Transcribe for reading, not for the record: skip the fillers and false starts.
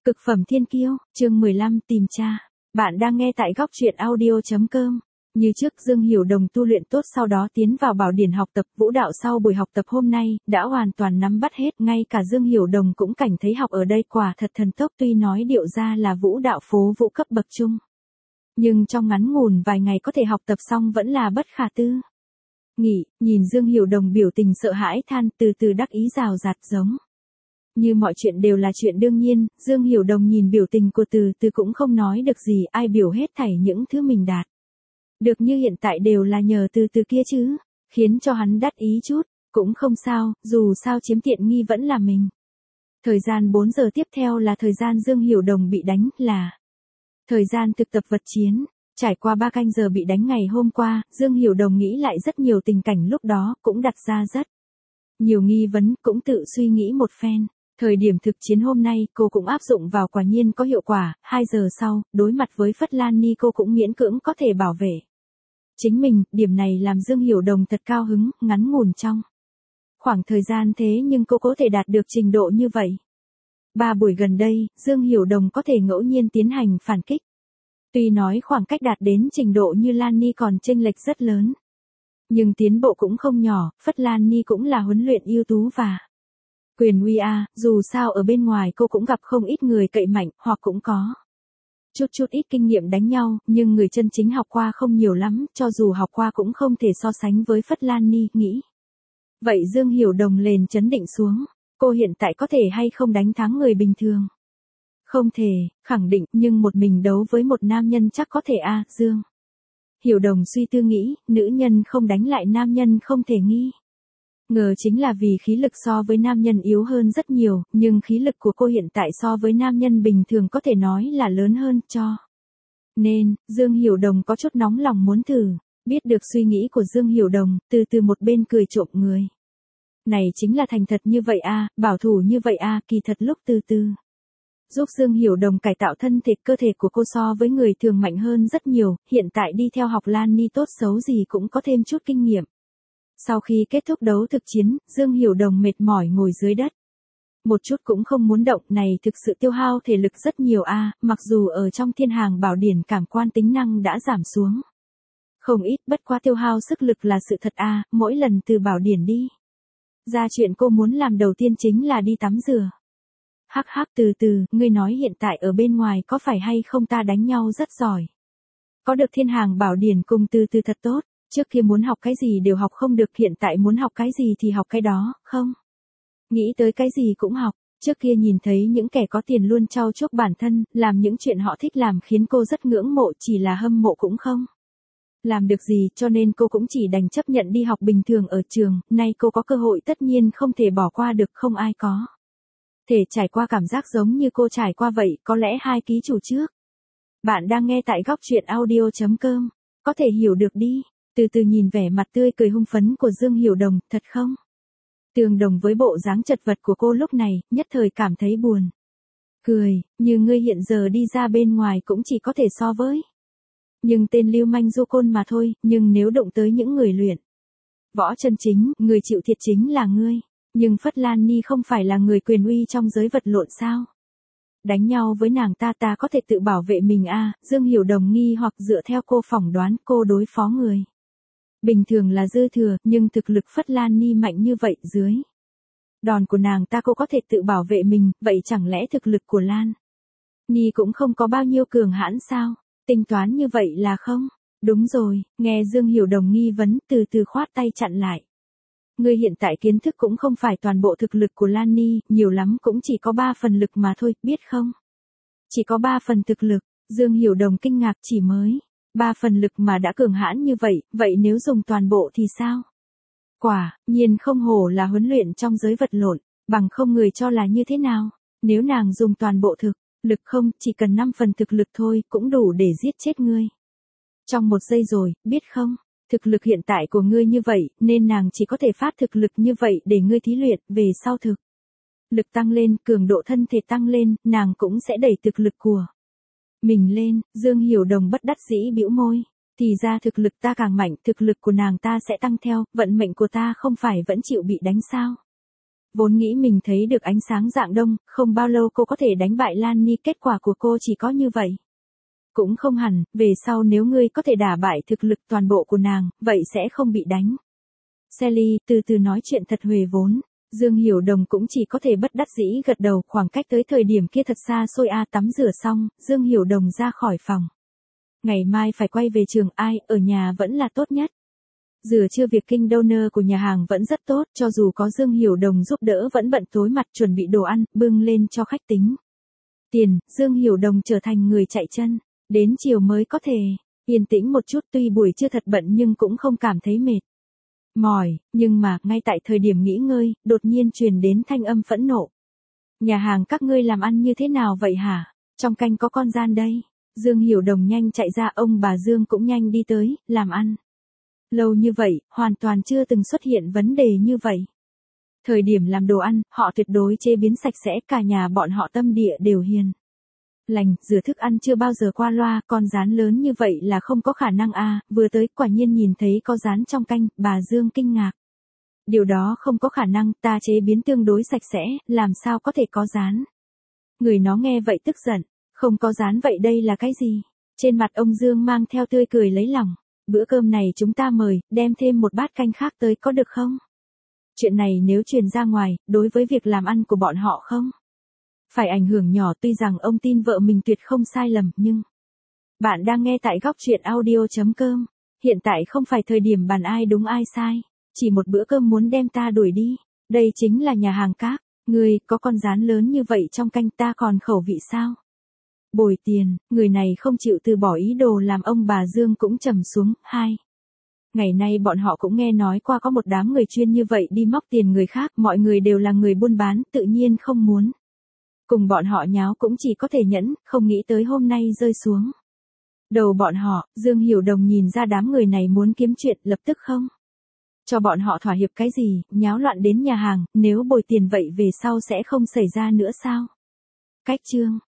Cực phẩm thiên kiêu, chương 15 tìm cha. Bạn đang nghe tại góc truyện audio.com. Như trước Dương Hiểu Đồng tu luyện tốt sau đó tiến vào bảo điển học tập vũ đạo sau buổi học tập hôm nay, đã hoàn toàn nắm bắt hết, ngay cả Dương Hiểu Đồng cũng cảm thấy học ở đây quả thật thần tốc tuy nói điệu ra là vũ đạo phố vũ cấp bậc trung. Nhưng trong ngắn ngủn vài ngày có thể học tập xong vẫn là bất khả tư. Nghỉ, nhìn Dương Hiểu Đồng biểu tình sợ hãi than từ từ đắc ý rào rạt giống. Như mọi chuyện đều là chuyện đương nhiên, Dương Hiểu Đồng nhìn biểu tình của từ từ cũng không nói được gì, ai biểu hết thảy những thứ mình đạt được như hiện tại đều là nhờ từ từ kia chứ, khiến cho hắn đắc ý chút, cũng không sao, dù sao chiếm tiện nghi vẫn là mình. Thời gian 4 giờ tiếp theo là thời gian Dương Hiểu Đồng bị đánh, là thời gian thực tập vật chiến. Trải qua 3 canh giờ bị đánh ngày hôm qua, Dương Hiểu Đồng nghĩ lại rất nhiều tình cảnh lúc đó, cũng đặt ra rất nhiều nghi vấn, cũng tự suy nghĩ một phen. Thời điểm thực chiến hôm nay, cô cũng áp dụng vào quả nhiên có hiệu quả, 2 giờ sau, đối mặt với Phất Lan Ni cô cũng miễn cưỡng có thể bảo vệ chính mình, điểm này làm Dương Hiểu Đồng thật cao hứng, ngắn ngủn trong khoảng thời gian thế nhưng cô có thể đạt được trình độ như vậy. 3 buổi gần đây, Dương Hiểu Đồng có thể ngẫu nhiên tiến hành phản kích. Tuy nói khoảng cách đạt đến trình độ như Lan Ni còn chênh lệch rất lớn, nhưng tiến bộ cũng không nhỏ, Phất Lan Ni cũng là huấn luyện ưu tú và quyền uy a, dù sao ở bên ngoài cô cũng gặp không ít người cậy mạnh, hoặc cũng có chút ít kinh nghiệm đánh nhau, nhưng người chân chính học qua không nhiều lắm, cho dù học qua cũng không thể so sánh với Phất Lan Ni, nghĩ. Vậy Dương Hiểu Đồng liền chấn định xuống, cô hiện tại có thể hay không đánh thắng người bình thường? Không thể, khẳng định, nhưng một mình đấu với một nam nhân chắc có thể a, Dương Hiểu Đồng suy tư nghĩ, nữ nhân không đánh lại nam nhân không thể nghi ngờ chính là vì khí lực so với nam nhân yếu hơn rất nhiều, nhưng khí lực của cô hiện tại so với nam nhân bình thường có thể nói là lớn hơn, cho nên, Dương Hiểu Đồng có chút nóng lòng muốn thử. Biết được suy nghĩ của Dương Hiểu Đồng, từ từ một bên cười trộm người. Này chính là thành thật như vậy a, bảo thủ như vậy a, kỳ thật lúc từ từ giúp Dương Hiểu Đồng cải tạo thân thể, cơ thể của cô so với người thường mạnh hơn rất nhiều, hiện tại đi theo học Lan Ni tốt xấu gì cũng có thêm chút kinh nghiệm. Sau khi kết thúc đấu thực chiến, Dương Hiểu Đồng mệt mỏi ngồi dưới đất. Một chút cũng không muốn động, này thực sự tiêu hao thể lực rất nhiều a, mặc dù ở trong thiên hàng bảo điển cảm quan tính năng đã giảm xuống không ít, bất quá tiêu hao sức lực là sự thật a, mỗi lần từ bảo điển đi ra chuyện cô muốn làm đầu tiên chính là đi tắm rửa. Hắc hắc, từ từ, ngươi nói hiện tại ở bên ngoài có phải hay không ta đánh nhau rất giỏi. Có được thiên hàng bảo điển cùng từ từ thật tốt. Trước kia muốn học cái gì đều học không được, hiện tại muốn học cái gì thì học cái đó, không nghĩ tới cái gì cũng học. Trước kia nhìn thấy những kẻ có tiền luôn trau chuốt bản thân, làm những chuyện họ thích làm khiến cô rất ngưỡng mộ, chỉ là hâm mộ cũng không làm được gì, cho nên cô cũng chỉ đành chấp nhận đi học bình thường ở trường. Nay cô có cơ hội tất nhiên không thể bỏ qua được, không ai có thể trải qua cảm giác giống như cô trải qua vậy, có lẽ 2 ký chủ trước. Bạn đang nghe tại góc truyện audio.com, có thể hiểu được đi. Từ từ nhìn vẻ mặt tươi cười hưng phấn của Dương Hiểu Đồng, thật không tương đồng với bộ dáng chật vật của cô lúc này, nhất thời cảm thấy buồn cười, như ngươi hiện giờ đi ra bên ngoài cũng chỉ có thể so với nhưng tên lưu manh du côn mà thôi, nhưng nếu động tới những người luyện võ chân chính, người chịu thiệt chính là ngươi. Nhưng Phất Lan Ni không phải là người quyền uy trong giới vật lộn sao? Đánh nhau với nàng ta có thể tự bảo vệ mình a, Dương Hiểu Đồng nghi hoặc dựa theo cô phỏng đoán cô đối phó người bình thường là dư thừa, nhưng thực lực Phất Lan Ni mạnh như vậy, dưới đòn của nàng ta cô có thể tự bảo vệ mình, vậy chẳng lẽ thực lực của Lan Ni cũng không có bao nhiêu cường hãn sao? Tính toán như vậy là không? Đúng rồi, nghe Dương Hiểu Đồng nghi vấn, từ từ khoát tay chặn lại. Ngươi hiện tại kiến thức cũng không phải toàn bộ thực lực của Lan Ni, nhiều lắm cũng chỉ có 3 phần lực mà thôi, biết không? Chỉ có 3 phần thực lực, Dương Hiểu Đồng kinh ngạc, chỉ mới 3 phần lực mà đã cường hãn như vậy, vậy nếu dùng toàn bộ thì sao? Quả nhiên không hổ là huấn luyện trong giới vật lộn, bằng không người cho là như thế nào? Nếu nàng dùng toàn bộ thực lực không, chỉ cần 5 phần thực lực thôi, cũng đủ để giết chết ngươi trong 1 giây rồi, biết không? Thực lực hiện tại của ngươi như vậy, nên nàng chỉ có thể phát thực lực như vậy để ngươi thí luyện, về sau thực lực tăng lên, cường độ thân thể tăng lên, nàng cũng sẽ đẩy thực lực của mình lên. Dương Hiểu Đồng bất đắc dĩ bĩu môi. Thì ra thực lực ta càng mạnh, thực lực của nàng ta sẽ tăng theo, vận mệnh của ta không phải vẫn chịu bị đánh sao? Vốn nghĩ mình thấy được ánh sáng rạng đông, không bao lâu cô có thể đánh bại Lan Ni, kết quả của cô chỉ có như vậy. Cũng không hẳn, về sau nếu ngươi có thể đả bại thực lực toàn bộ của nàng, vậy sẽ không bị đánh. Sally từ từ nói chuyện thật huề vốn. Dương Hiểu Đồng cũng chỉ có thể bất đắc dĩ gật đầu, khoảng cách tới thời điểm kia thật xa xôi a. Tắm rửa xong, Dương Hiểu Đồng ra khỏi phòng. Ngày mai phải quay về trường, ai ở nhà vẫn là tốt nhất. Rửa trưa việc kinh donor của nhà hàng vẫn rất tốt, cho dù có Dương Hiểu Đồng giúp đỡ vẫn bận tối mặt chuẩn bị đồ ăn, bưng lên cho khách tính tiền. Dương Hiểu Đồng trở thành người chạy chân, đến chiều mới có thể yên tĩnh một chút, tuy buổi trưa thật bận nhưng cũng không cảm thấy mệt mỏi, nhưng mà, ngay tại thời điểm nghỉ ngơi, đột nhiên truyền đến thanh âm phẫn nộ. Nhà hàng các ngươi làm ăn như thế nào vậy hả? Trong canh có con gian đây. Dương Hiểu Đồng nhanh chạy ra, ông bà Dương cũng nhanh đi tới, làm ăn. Lâu như vậy, hoàn toàn chưa từng xuất hiện vấn đề như vậy. Thời điểm làm đồ ăn, họ tuyệt đối chế biến sạch sẽ, cả nhà bọn họ tâm địa đều hiền lành, rửa thức ăn chưa bao giờ qua loa, con rán lớn như vậy là không có khả năng a. Vừa tới quả nhiên nhìn thấy có rán trong canh, bà Dương kinh ngạc. Điều đó không có khả năng, ta chế biến tương đối sạch sẽ, làm sao có thể có rán. Người nó nghe vậy tức giận, không có rán vậy đây là cái gì? Trên mặt ông Dương mang theo tươi cười lấy lòng. Bữa cơm này chúng ta mời, đem thêm một bát canh khác tới có được không? Chuyện này nếu truyền ra ngoài, đối với việc làm ăn của bọn họ không phải ảnh hưởng nhỏ, tuy rằng ông tin vợ mình tuyệt không sai lầm, nhưng... Bạn đang nghe tại góc truyện audio.com. Hiện tại không phải thời điểm bàn ai đúng ai sai. Chỉ một bữa cơm muốn đem ta đuổi đi. Đây chính là nhà hàng các. Ngươi, có con rán lớn như vậy trong canh ta còn khẩu vị sao? Bồi tiền, người này không chịu từ bỏ ý đồ làm ông bà Dương cũng trầm xuống. Ngày nay bọn họ cũng nghe nói qua có một đám người chuyên như vậy đi móc tiền người khác, mọi người đều là người buôn bán, tự nhiên không muốn cùng bọn họ nháo, cũng chỉ có thể nhẫn, không nghĩ tới hôm nay rơi xuống đầu bọn họ. Dương Hiểu Đồng nhìn ra đám người này muốn kiếm chuyện, lập tức không cho bọn họ thỏa hiệp cái gì, nháo loạn đến nhà hàng, nếu bồi tiền vậy về sau sẽ không xảy ra nữa sao? Cách chương